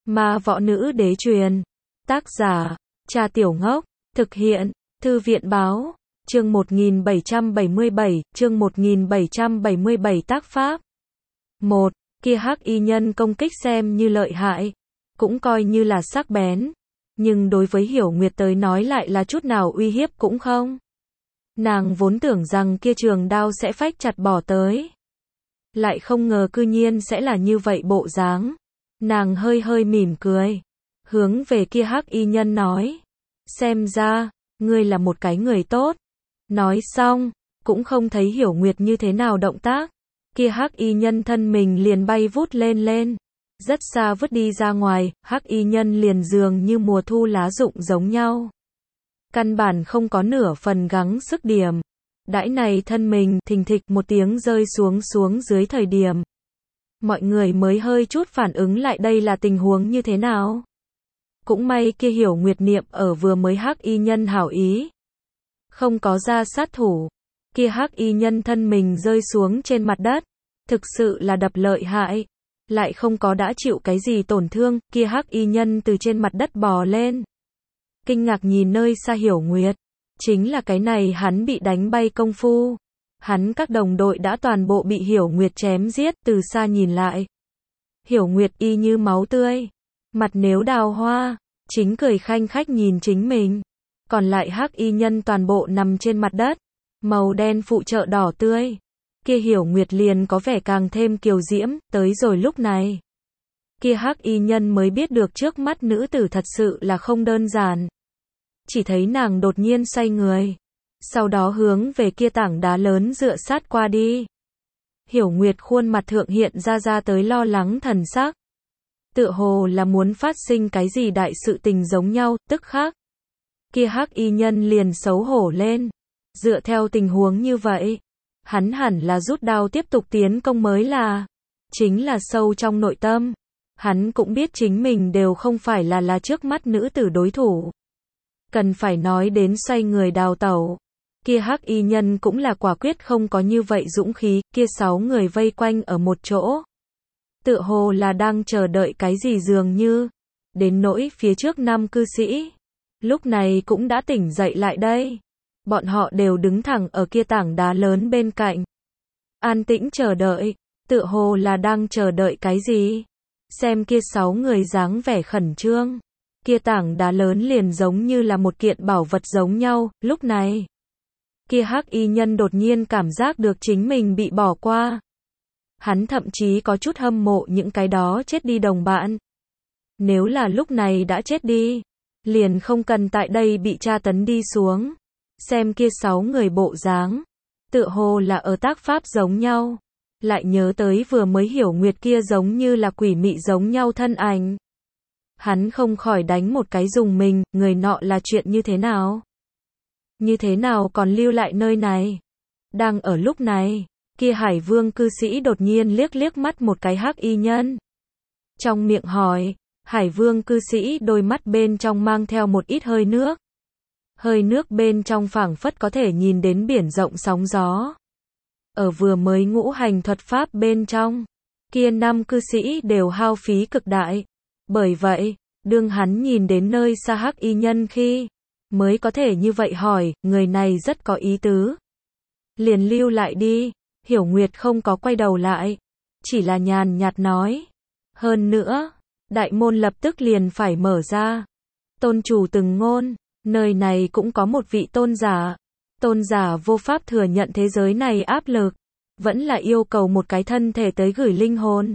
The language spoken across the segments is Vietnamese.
Ma võ nữ đế truyền. Tác giả, Cha Tiểu Ngốc. Thực hiện, Thư viện Báo. Chương 1777, chương 1777 tác pháp. 1. Kia hắc y nhân công kích xem như lợi hại, cũng coi như là sắc bén, nhưng đối với Hiểu Nguyệt tới nói lại là chút nào uy hiếp cũng không. Nàng vốn tưởng rằng kia trường đao sẽ phách chặt bỏ tới, lại không ngờ cư nhiên sẽ là như vậy bộ dáng. Nàng hơi hơi mỉm cười, hướng về kia hắc y nhân nói, xem ra, ngươi là một cái người tốt. Nói xong, cũng không thấy Hiểu Nguyệt như thế nào động tác, kia hắc y nhân thân mình liền bay vút lên, rất xa vứt đi ra ngoài, hắc y nhân liền dường như mùa thu lá rụng giống nhau. Căn bản không có nửa phần gắng sức điểm. Đãi này thân mình thình thịch một tiếng rơi xuống dưới thời điểm. Mọi người mới hơi chút phản ứng lại đây là tình huống như thế nào. Cũng may kia Hiểu Nguyệt niệm ở vừa mới hắc y nhân hảo ý, không có ra sát thủ. Kia hắc y nhân thân mình rơi xuống trên mặt đất, thực sự là đập lợi hại, lại không có đã chịu cái gì tổn thương. Kia hắc y nhân từ trên mặt đất bò lên, kinh ngạc nhìn nơi xa Hiểu Nguyệt. Chính là cái này hắn bị đánh bay công phu, hắn các đồng đội đã toàn bộ bị Hiểu Nguyệt chém giết. Từ xa nhìn lại, Hiểu Nguyệt y như máu tươi, mặt nếu đào hoa, chính cười khanh khách nhìn chính mình. Còn lại hắc y nhân toàn bộ nằm trên mặt đất, màu đen phụ trợ đỏ tươi. Kia Hiểu Nguyệt liền có vẻ càng thêm kiều diễm. Tới rồi lúc này, kia hắc y nhân mới biết được trước mắt nữ tử thật sự là không đơn giản. Chỉ thấy nàng đột nhiên xoay người, sau đó hướng về kia tảng đá lớn dựa sát qua đi. Hiểu Nguyệt khuôn mặt thượng hiện ra tới lo lắng thần sắc, tựa hồ là muốn phát sinh cái gì đại sự tình giống nhau. Tức khắc, kia hắc y nhân liền xấu hổ lên. Dựa theo tình huống như vậy, hắn hẳn là rút đao tiếp tục tiến công mới là. Chính là sâu trong nội tâm, hắn cũng biết chính mình đều không phải là trước mắt nữ tử đối thủ. Cần phải nói đến xoay người đào tẩu, kia hắc y nhân cũng là quả quyết không có như vậy dũng khí. Kia 6 người vây quanh ở một chỗ, tựa hồ là đang chờ đợi cái gì dường như. Đến nỗi phía trước 5 cư sĩ, lúc này cũng đã tỉnh dậy lại đây. Bọn họ đều đứng thẳng ở kia tảng đá lớn bên cạnh, an tĩnh chờ đợi, tựa hồ là đang chờ đợi cái gì. Xem kia 6 người dáng vẻ khẩn trương, kia tảng đá lớn liền giống như là một kiện bảo vật giống nhau. Lúc này, kia hắc y nhân đột nhiên cảm giác được chính mình bị bỏ qua. Hắn thậm chí có chút hâm mộ những cái đó chết đi đồng bạn. Nếu là lúc này đã chết đi, liền không cần tại đây bị tra tấn đi xuống. Xem kia 6 người bộ dáng, tựa hồ là ở tác pháp giống nhau. Lại nhớ tới vừa mới Hiểu Nguyệt kia giống như là quỷ mị giống nhau thân ảnh. Hắn không khỏi đánh một cái dùng mình, người nọ là chuyện như thế nào? Như thế nào còn lưu lại nơi này? Đang ở lúc này, kia Hải Vương cư sĩ đột nhiên liếc mắt một cái hắc y nhân. Trong miệng hỏi, Hải Vương cư sĩ đôi mắt bên trong mang theo một ít hơi nước. Hơi nước bên trong phảng phất có thể nhìn đến biển rộng sóng gió. Ở vừa mới ngũ hành thuật pháp bên trong, kia 5 cư sĩ đều hao phí cực đại. Bởi vậy, đương hắn nhìn đến nơi xa hắc y nhân khi, mới có thể như vậy hỏi, người này rất có ý tứ. Liền lưu lại đi. Hiểu Nguyệt không có quay đầu lại, chỉ là nhàn nhạt nói. Hơn nữa, đại môn lập tức liền phải mở ra. Tôn chủ từng ngôn, nơi này cũng có một vị tôn giả. Tôn giả vô pháp thừa nhận thế giới này áp lực, vẫn là yêu cầu một cái thân thể tới gửi linh hồn.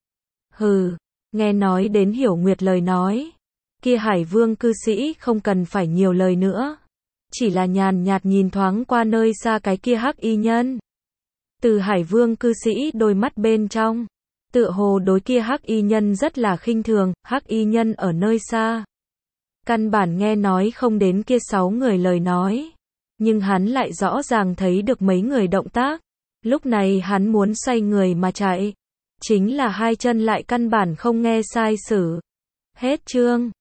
Hừ, nghe nói đến Hiểu Nguyệt lời nói, kia Hải Vương cư sĩ không cần phải nhiều lời nữa, chỉ là nhàn nhạt nhìn thoáng qua nơi xa cái kia hắc y nhân. Từ Hải Vương cư sĩ đôi mắt bên trong, tựa hồ đối kia hắc y nhân rất là khinh thường. Hắc y nhân ở nơi xa, căn bản nghe nói không đến kia 6 người lời nói, nhưng hắn lại rõ ràng thấy được mấy người động tác. Lúc này hắn muốn xoay người mà chạy, chính là hai chân lại căn bản không nghe sai sử. Hết chương.